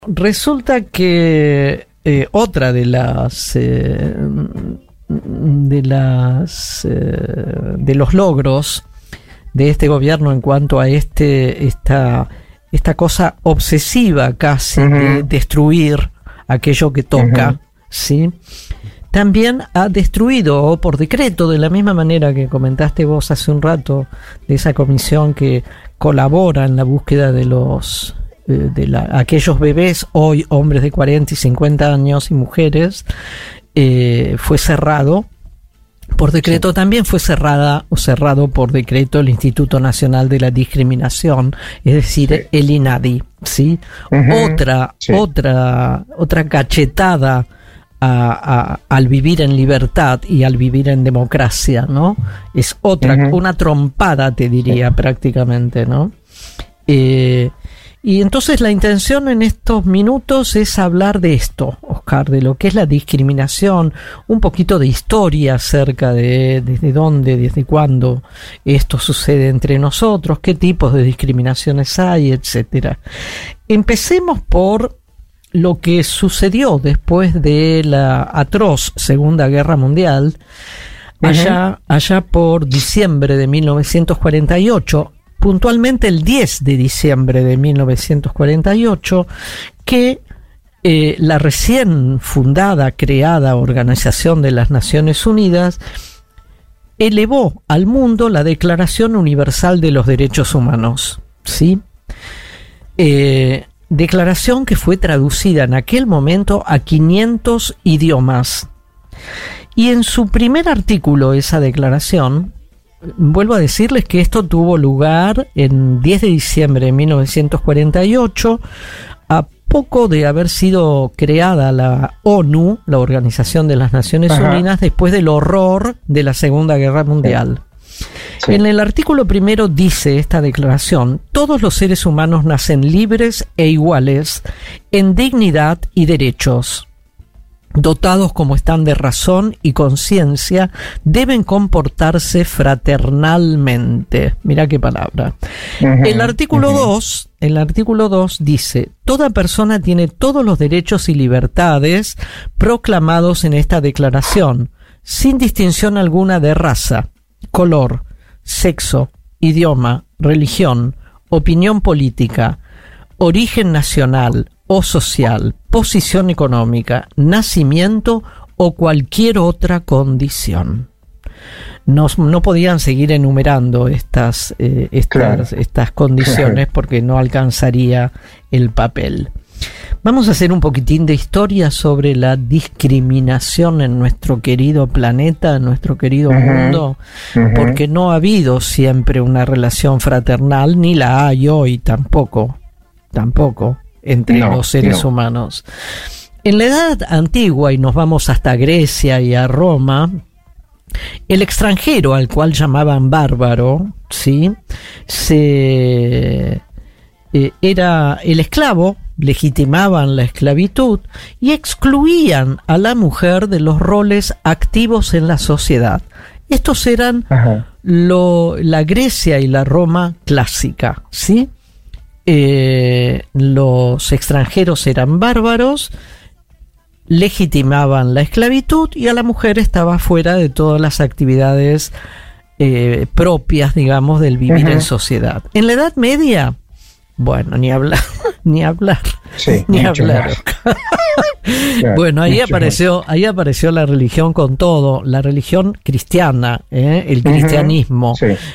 Resulta que otra de los logros de este gobierno en cuanto a esta cosa obsesiva casi de destruir aquello que toca, ¿sí? También ha destruido por decreto, de la misma manera que comentaste vos hace un rato, de esa comisión que colabora en la búsqueda de aquellos bebés, hoy hombres de 40 y 50 años y mujeres, fue cerrado por decreto. Sí. También fue cerrado por decreto el Instituto Nacional de la Discriminación, es decir, el INADI, ¿sí? Otra cachetada al vivir en libertad y al vivir en democracia, ¿no? Es una trompada, te diría, prácticamente, ¿no? Y entonces la intención en estos minutos es hablar de esto, Oscar, de lo que es la discriminación, un poquito de historia acerca de desde dónde, desde cuándo esto sucede entre nosotros, qué tipos de discriminaciones hay, etcétera. Empecemos por lo que sucedió después de la atroz Segunda Guerra Mundial, allá por diciembre de 1948, puntualmente el 10 de diciembre de 1948, que la recién fundada, creada Organización de las Naciones Unidas elevó al mundo la Declaración Universal de los Derechos Humanos, ¿sí? Declaración que fue traducida en aquel momento a 500 idiomas. Y en su primer artículo, esa declaración, vuelvo a decirles que esto tuvo lugar en 10 de diciembre de 1948, a poco de haber sido creada la ONU, la Organización de las Naciones Unidas, después del horror de la Segunda Guerra Mundial. Sí. En el artículo primero dice esta declaración: todos los seres humanos nacen libres e iguales en dignidad y derechos. Dotados como están de razón y conciencia, deben comportarse fraternalmente. Mirá qué palabra. El artículo 2 dice: toda persona tiene todos los derechos y libertades proclamados en esta declaración, sin distinción alguna de raza, color, sexo, idioma, religión, opinión política, origen nacional o social, posición económica, nacimiento o cualquier otra condición. No podían seguir enumerando estas condiciones porque no alcanzaría el papel. Vamos a hacer un poquitín de historia sobre la discriminación en nuestro querido planeta, en nuestro querido mundo, porque no ha habido siempre una relación fraternal, ni la hay hoy tampoco entre los seres humanos. En la Edad Antigua, y nos vamos hasta Grecia y a Roma, el extranjero, al cual llamaban bárbaro, ¿sí? Era el esclavo, legitimaban la esclavitud y excluían a la mujer de los roles activos en la sociedad. Estos eran la Grecia y la Roma clásica, ¿sí? Los extranjeros eran bárbaros, legitimaban la esclavitud y a la mujer estaba fuera de todas las actividades propias, digamos, del vivir en sociedad. En la Edad Media, bueno, ni hablar. Sí, ni hablar. Bueno, ahí apareció la religión con todo, la religión cristiana, el cristianismo.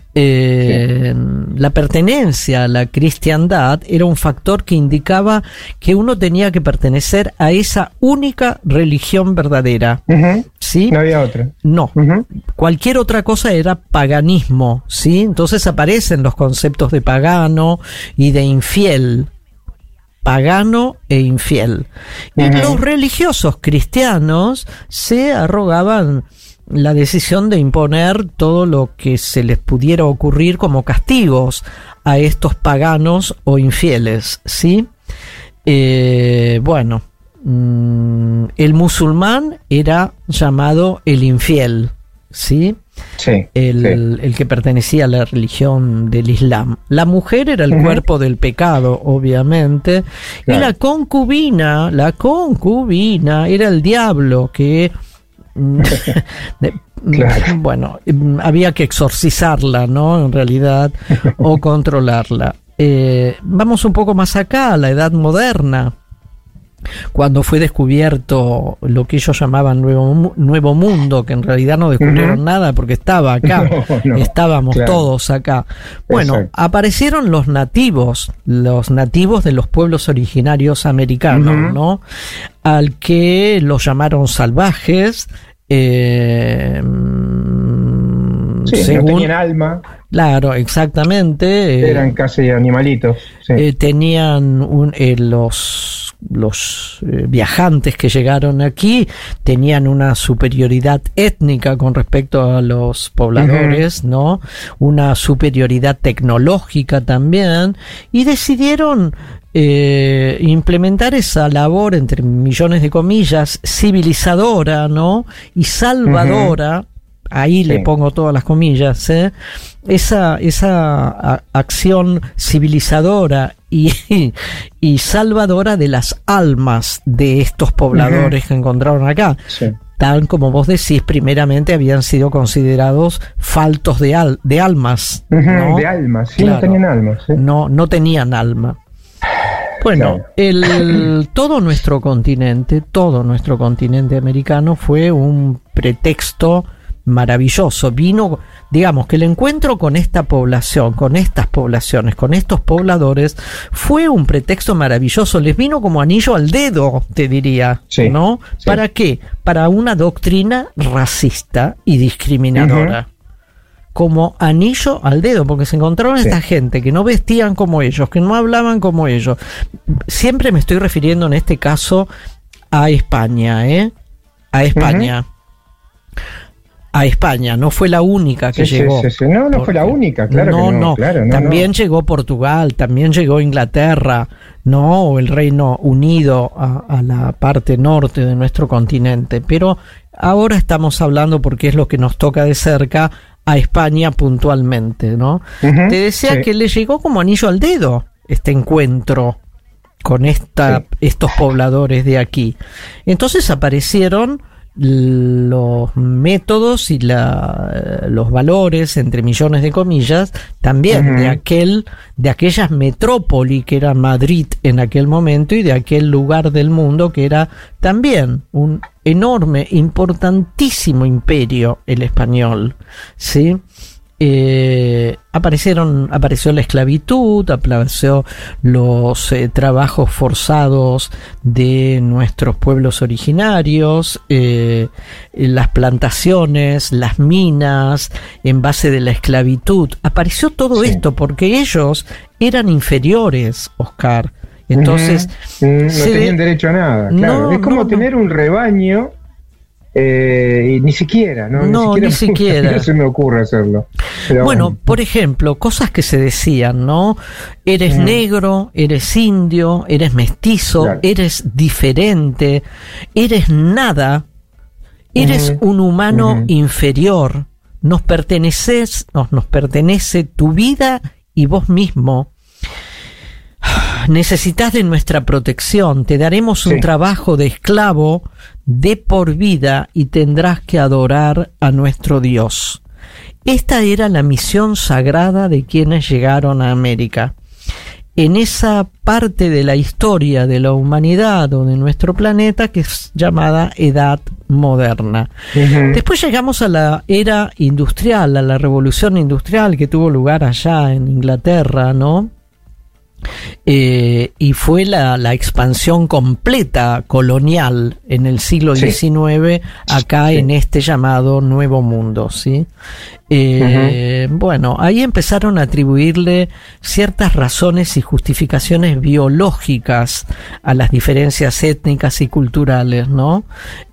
La pertenencia a la cristiandad era un factor que indicaba que uno tenía que pertenecer a esa única religión verdadera. ¿Sí? No había otra. No. Cualquier otra cosa era paganismo, ¿sí? Entonces aparecen los conceptos de pagano y de infiel. Pagano e infiel. Y los religiosos cristianos se arrogaban la decisión de imponer todo lo que se les pudiera ocurrir como castigos a estos paganos o infieles, ¿sí? El musulmán era llamado el infiel, ¿sí? Sí, el que pertenecía a la religión del Islam. La mujer era el cuerpo del pecado, obviamente, y la concubina era el diablo que bueno, había que exorcizarla, ¿no? En realidad, o controlarla. Vamos un poco más acá, a la Edad Moderna, cuando fue descubierto lo que ellos llamaban Nuevo Mundo, que en realidad no descubrieron nada porque estaba acá, estábamos todos acá. Bueno, aparecieron los nativos de los pueblos originarios americanos, ¿no? Al que los llamaron salvajes, no tenían alma. Claro, exactamente. Eran casi animalitos. Sí. Tenían los viajantes que llegaron aquí tenían una superioridad étnica con respecto a los pobladores, ¿no? Una superioridad tecnológica también, y decidieron implementar esa labor, entre millones de comillas, civilizadora, ¿no? Y salvadora. Ahí le pongo todas las comillas, esa acción civilizadora y salvadora de las almas de estos pobladores que encontraron acá. Sí. Tal como vos decís, primeramente habían sido considerados faltos de almas. ¿No? De almas, sí, claro, no tenían almas. ¿Sí? No tenían alma. Bueno, todo nuestro continente americano fue un pretexto maravilloso. Vino, digamos, que el encuentro con esta población, con estas poblaciones, con estos pobladores, fue un pretexto maravilloso. Les vino como anillo al dedo, te diría, ¿no? Sí. ¿Para qué? Para una doctrina racista y discriminadora. Como anillo al dedo, porque se encontraron esta gente que no vestían como ellos, que no hablaban como ellos. Siempre me estoy refiriendo en este caso a España, a España. A España, no fue la única que llegó. No fue la única, claro. También llegó Portugal, también llegó Inglaterra, ¿no? O el Reino Unido a la parte norte de nuestro continente. Pero ahora estamos hablando, porque es lo que nos toca de cerca, a España puntualmente, ¿no? Te decía que le llegó como anillo al dedo este encuentro con estos pobladores de aquí. Entonces aparecieron los métodos y los valores, entre millones de comillas, también de aquellas metrópoli que era Madrid en aquel momento, y de aquel lugar del mundo que era también un enorme, importantísimo imperio, el español, ¿sí? Apareció la esclavitud, apareció los trabajos forzados de nuestros pueblos originarios, las plantaciones, las minas, en base de la esclavitud. Apareció todo esto porque ellos eran inferiores, Oscar. Entonces, no tenían derecho a nada. Claro. Es como tener un rebaño. Y ni siquiera no se me ocurre hacerlo. Pero bueno, por ejemplo, cosas que se decían, ¿no? Eres negro, eres indio, eres mestizo, eres diferente, eres nada, eres un humano inferior, nos pertenece tu vida y vos mismo. Necesitas de nuestra protección, te daremos un trabajo de esclavo de por vida y tendrás que adorar a nuestro Dios. Esta era la misión sagrada de quienes llegaron a América. En esa parte de la historia de la humanidad o de nuestro planeta que es llamada Edad Moderna. Después llegamos a la era industrial, a la revolución industrial que tuvo lugar allá en Inglaterra, ¿no? Y fue la expansión completa colonial en el siglo XIX acá en este llamado Nuevo Mundo, ¿sí? Bueno, ahí empezaron a atribuirle ciertas razones y justificaciones biológicas a las diferencias étnicas y culturales, ¿no?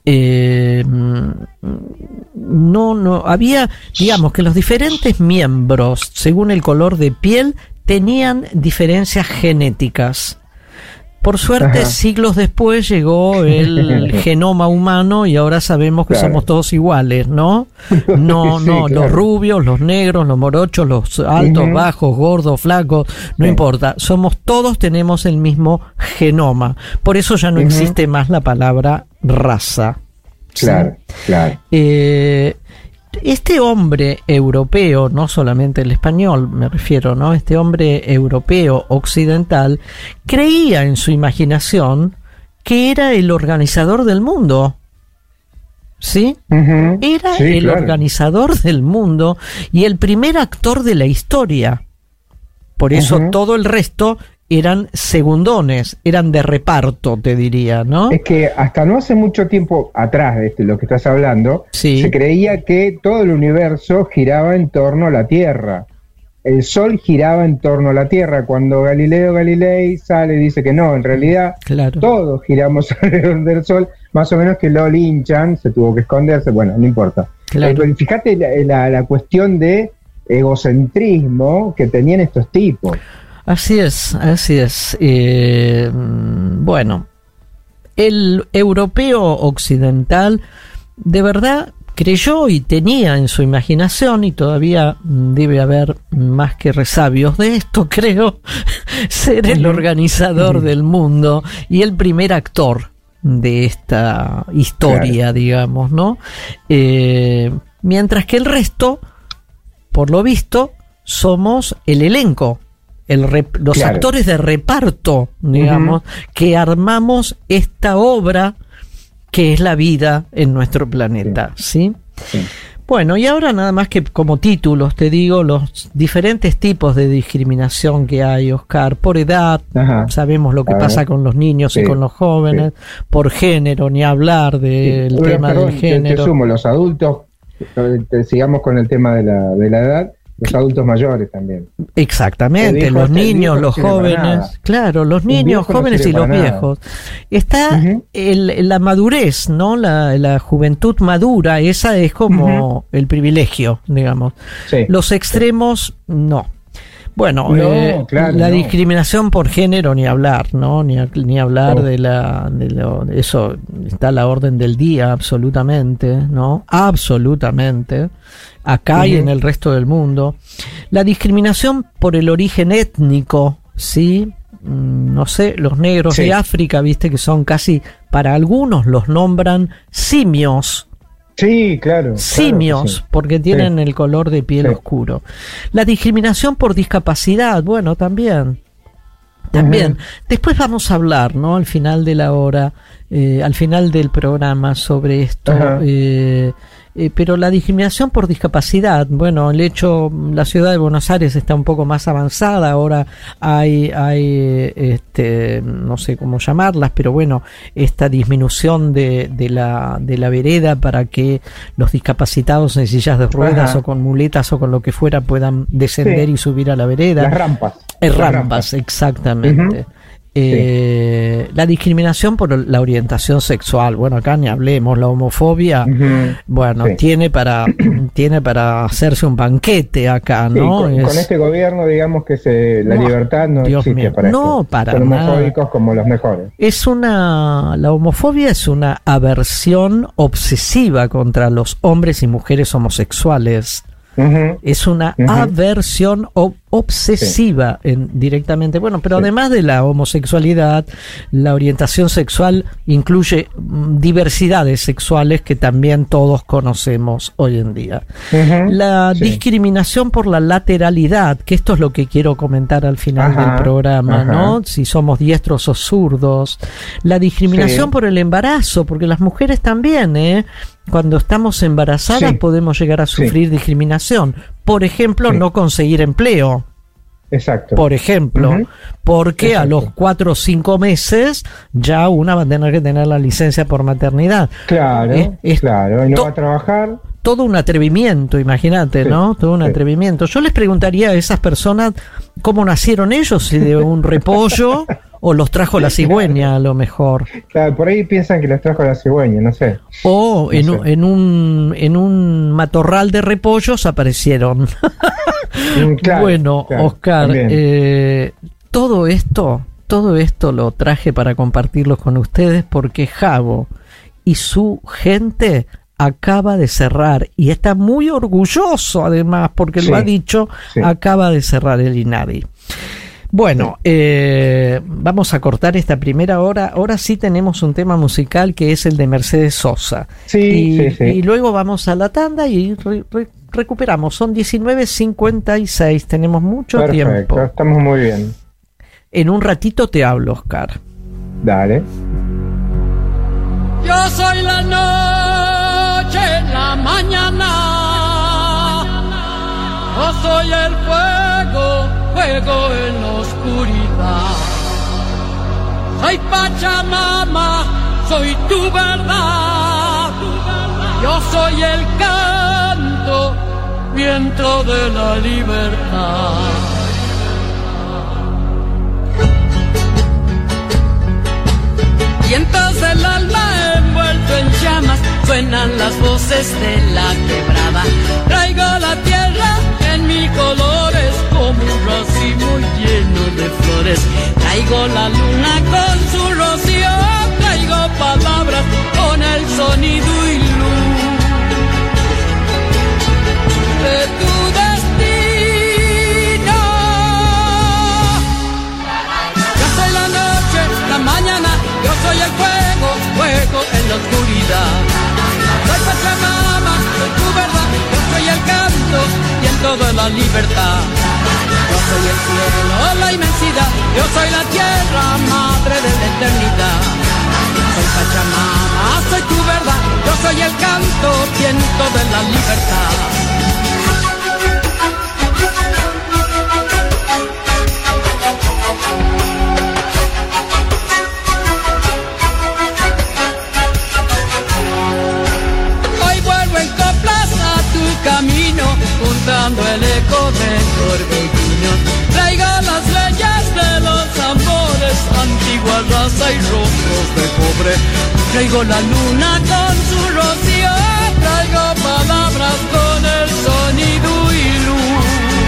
No había, digamos, que los diferentes miembros, según el color de piel, tenían diferencias genéticas. Por suerte, siglos después llegó el genoma humano y ahora sabemos que somos todos iguales, ¿no? No, claro. Los rubios, los negros, los morochos, los altos, bajos, gordos, flacos, no importa. Todos tenemos el mismo genoma. Por eso ya no existe más la palabra raza. Claro, ¿sí? Claro. Este hombre europeo, no solamente el español me refiero, ¿no? Este hombre europeo occidental creía en su imaginación que era el organizador del mundo. ¿Sí? Era el organizador del mundo y el primer actor de la historia. Por eso todo el resto eran segundones, eran de reparto, te diría, ¿no? Es que hasta no hace mucho tiempo atrás de lo que estás hablando, se creía que todo el universo giraba en torno a la Tierra. El Sol giraba en torno a la Tierra. Cuando Galileo Galilei sale y dice que no, en realidad todos giramos alrededor del Sol, más o menos que lo linchan, se tuvo que esconderse, bueno, no importa. Fíjate la cuestión de egocentrismo que tenían estos tipos. Así es. Bueno, el europeo occidental de verdad creyó y tenía en su imaginación, y todavía debe haber más que resabios de esto, creo, ser el organizador del mundo y el primer actor de esta historia, digamos, ¿no? Mientras que el resto, por lo visto, somos el elenco. Los actores de reparto, digamos, que armamos esta obra que es la vida en nuestro planeta, ¿sí? Bueno, y ahora nada más que como títulos te digo los diferentes tipos de discriminación que hay, Oscar, por edad, sabemos lo que pasa con los niños y con los jóvenes, por género, ni hablar del tema del género. Te sumo, los adultos, sigamos con el tema de la edad. Los adultos mayores también. Exactamente, los niños, los jóvenes. Claro, los niños, jóvenes y los viejos. Está la madurez, ¿no? La juventud madura, esa es como el privilegio, digamos. Los extremos, no. Bueno, la discriminación por género ni hablar, ¿no? Ni hablar de eso está a la orden del día, absolutamente, ¿no? Absolutamente. Acá y en el resto del mundo. La discriminación por el origen étnico, ¿sí? No sé, los negros de África, viste que son casi, para algunos los nombran simios. Sí, claro. Simios, porque tienen el color de piel oscuro. La discriminación por discapacidad, bueno, también. Después vamos a hablar, ¿no? Al final de la hora, al final del programa sobre esto. Pero la discriminación por discapacidad, bueno, la ciudad de Buenos Aires está un poco más avanzada, ahora hay no sé cómo llamarlas, pero bueno, esta disminución de la vereda para que los discapacitados en sillas de ruedas o con muletas o con lo que fuera puedan descender y subir a la vereda. Las rampas. Rampas, exactamente. La discriminación por la orientación sexual, bueno, acá ni hablemos, la homofobia, bueno, tiene para hacerse un banquete acá, ¿no? Con este gobierno, digamos que la libertad no existe para no, esto. Para son homofóbicos como los mejores. La homofobia es una aversión obsesiva contra los hombres y mujeres homosexuales. Es una aversión obsesiva directamente. Bueno, pero además de la homosexualidad, la orientación sexual incluye diversidades sexuales que también todos conocemos hoy en día. La discriminación por la lateralidad, que esto es lo que quiero comentar al final del programa, ¿no? Si somos diestros o zurdos. La discriminación por el embarazo, porque las mujeres también, cuando estamos embarazadas podemos llegar a sufrir discriminación. Por ejemplo, no conseguir empleo. Exacto. Por ejemplo, porque a los 4 o 5 meses ya una va a tener que tener la licencia por maternidad. Claro, claro, y no va a trabajar. Todo un atrevimiento, imagínate, ¿no? Todo un atrevimiento. Yo les preguntaría a esas personas cómo nacieron ellos, si de un repollo o los trajo la cigüeña, a lo mejor. Claro, por ahí piensan que los trajo la cigüeña, no sé. O en un matorral de repollos aparecieron. Bueno, Oscar, todo esto todo esto lo traje para compartirlo con ustedes porque Jabo y su gente acaba de cerrar y está muy orgulloso además porque lo ha dicho, acaba de cerrar el INADI. Bueno, vamos a cortar esta primera hora. Ahora sí tenemos un tema musical que es el de Mercedes Sosa. Y luego vamos a la tanda y recuperamos. Son 19:56, tenemos mucho tiempo. Estamos muy bien. En un ratito te hablo, Oscar. Dale. Yo soy la noche, la mañana. Yo soy el fuego en la oscuridad. Soy Pachamama, soy tu verdad. Yo soy el canto, viento de la libertad. Vientos del alma envuelto en llamas, suenan las voces de la quebrada. Traigo la tierra en mis colores como un racimo lleno de flores. Traigo la luna con su rocío, traigo palabras con el sonido y luz de tu destino. Yo soy la noche, la mañana, yo soy el fuego en la oscuridad. Soy Pachamama, soy tu verdad, yo soy el canto, viento de la libertad. Yo soy el cielo, la inmensidad, yo soy la tierra, madre de la eternidad. Soy Pachamama, soy tu verdad, yo soy el canto, viento de la libertad. Camino, juntando el eco del torbellino. Traigo las leyes de los amores, antigua raza y rostros de cobre. Traigo la luna con su rocío, traigo palabras con el sonido y luz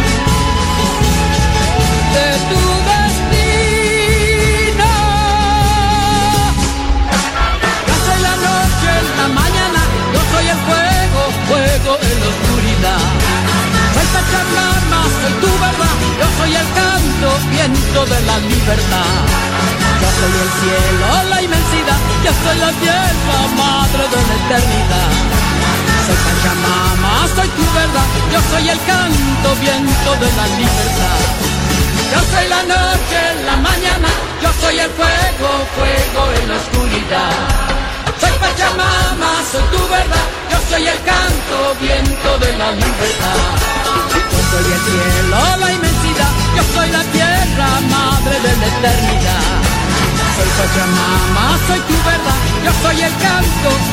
de tu destino. Yo soy la noche, la mañana, yo soy el fuego en la oscuridad. Soy Pachamama, soy tu verdad, yo soy el canto, viento de la libertad. Yo soy el cielo, la inmensidad, yo soy la tierra, madre de la eternidad. Soy Pachamama, soy tu verdad, yo soy el canto, viento de la libertad. Yo soy la noche, la mañana, yo soy el fuego en la oscuridad. Soy Pachamama, soy tu verdad, yo soy el canto, viento de la libertad. Yo soy el cielo, la inmensidad, yo soy la tierra, madre de la eternidad. Soy Pachamama, soy tu verdad, yo soy el canto,